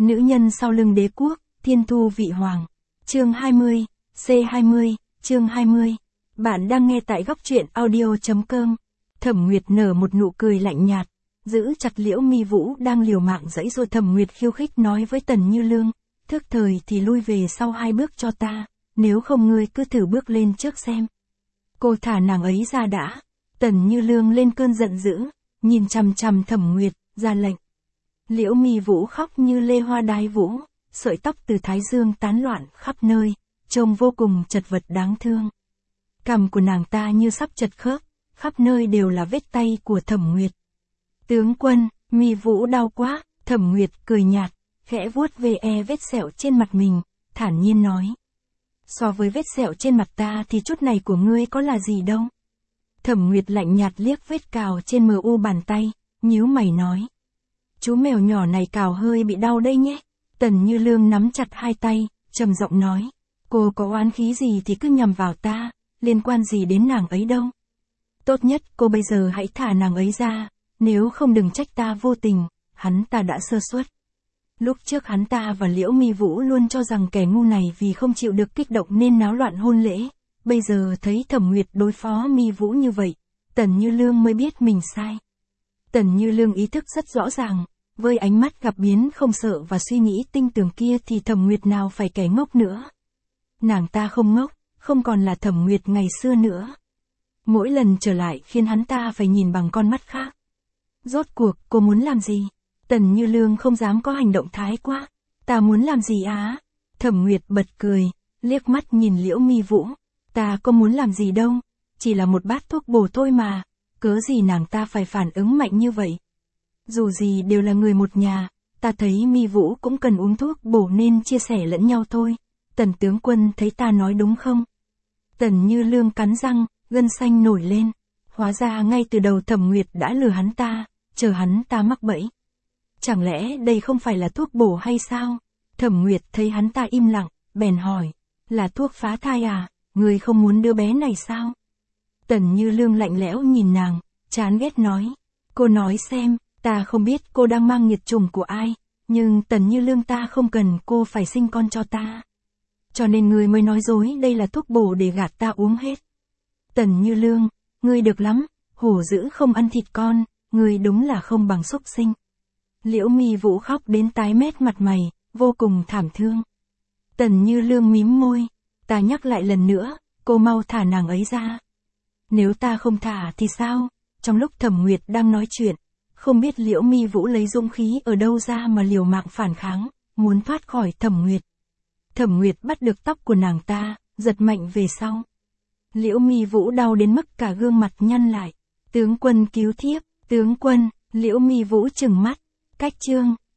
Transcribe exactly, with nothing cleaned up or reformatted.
Nữ nhân sau lưng đế quốc, thiên thu vị hoàng. Chương hai mươi, C hai mươi, chương hai mươi. Bạn đang nghe tại góc truyện audio.com. Thẩm Nguyệt nở một nụ cười lạnh nhạt, giữ chặt Liễu Mi Vũ đang liều mạng giãy giụa. Thẩm Nguyệt khiêu khích nói với Tần Như Lương, thức thời thì lui về sau hai bước cho ta, nếu không ngươi cứ thử bước lên trước xem. Cô thả nàng ấy ra đã. Tần Như Lương lên cơn giận dữ, nhìn chằm chằm Thẩm Nguyệt, ra lệnh. Liễu Mi Vũ khóc như lê hoa đái vũ, sợi tóc từ thái dương tán loạn khắp nơi, trông vô cùng chật vật đáng thương. Cằm của nàng ta như sắp chật khớp, khắp nơi đều là vết tay của Thẩm Nguyệt. Tướng quân, Mi Vũ đau quá. Thẩm Nguyệt cười nhạt, khẽ vuốt về e vết sẹo trên mặt mình, thản nhiên nói. So với vết sẹo trên mặt ta thì chút này của ngươi có là gì đâu. Thẩm Nguyệt lạnh nhạt liếc vết cào trên mờ u bàn tay, nhíu mày nói. Chú mèo nhỏ này cào hơi bị đau đây nhé. Tần Như Lương nắm chặt hai tay, trầm giọng nói. Cô có oán khí gì thì cứ nhằm vào ta, liên quan gì đến nàng ấy đâu. Tốt nhất cô bây giờ hãy thả nàng ấy ra, nếu không đừng trách ta vô tình, hắn ta đã sơ suất. Lúc trước hắn ta và Liễu Mi Vũ luôn cho rằng kẻ ngu này vì không chịu được kích động nên náo loạn hôn lễ, bây giờ thấy Thẩm Nguyệt đối phó Mi Vũ như vậy, Tần Như Lương mới biết mình sai. Tần Như Lương ý thức rất rõ ràng, với ánh mắt gặp biến không sợ và suy nghĩ tinh tường kia thì Thẩm Nguyệt nào phải kẻ ngốc nữa. Nàng ta không ngốc, không còn là Thẩm Nguyệt ngày xưa nữa. Mỗi lần trở lại khiến hắn ta phải nhìn bằng con mắt khác. Rốt cuộc cô muốn làm gì? Tần Như Lương không dám có hành động thái quá. Ta muốn làm gì á? Thẩm Nguyệt bật cười, liếc mắt nhìn Liễu Mi Vũ. Ta có muốn làm gì đâu, chỉ là một bát thuốc bổ thôi mà, cớ gì nàng ta phải phản ứng mạnh như vậy. Dù gì đều là người một nhà, ta thấy Mi Vũ cũng cần uống thuốc bổ nên chia sẻ lẫn nhau thôi. Tần tướng quân thấy ta nói đúng không? Tần Như Lương cắn răng, gân xanh nổi lên. Hóa ra ngay từ đầu Thẩm Nguyệt đã lừa hắn ta, chờ hắn ta mắc bẫy. Chẳng lẽ đây không phải là thuốc bổ hay sao? Thẩm Nguyệt thấy hắn ta im lặng, bèn hỏi. Là thuốc phá thai à? Người không muốn đứa bé này sao? Tần Như Lương lạnh lẽo nhìn nàng, chán ghét nói. Cô nói xem, ta không biết cô đang mang nghiệt chủng của ai, nhưng Tần Như Lương ta không cần cô phải sinh con cho ta. Cho nên người mới nói dối đây là thuốc bổ để gạt ta uống hết. Tần Như Lương, ngươi được lắm, hổ dữ không ăn thịt con, ngươi đúng là không bằng súc sinh. Liễu Mi Vũ khóc đến tái mét mặt mày, vô cùng thảm thương. Tần Như Lương mím môi, ta nhắc lại lần nữa, cô mau thả nàng ấy ra. Nếu ta không thả thì sao? Trong lúc Thẩm Nguyệt đang nói chuyện, không biết Liễu Mi Vũ lấy dũng khí ở đâu ra mà liều mạng phản kháng, muốn thoát khỏi Thẩm Nguyệt. Thẩm Nguyệt bắt được tóc của nàng ta, giật mạnh về sau. Liễu Mi Vũ đau đến mức cả gương mặt nhăn lại. Tướng quân cứu thiếp, tướng quân. Liễu Mi Vũ trừng mắt. Cách chương.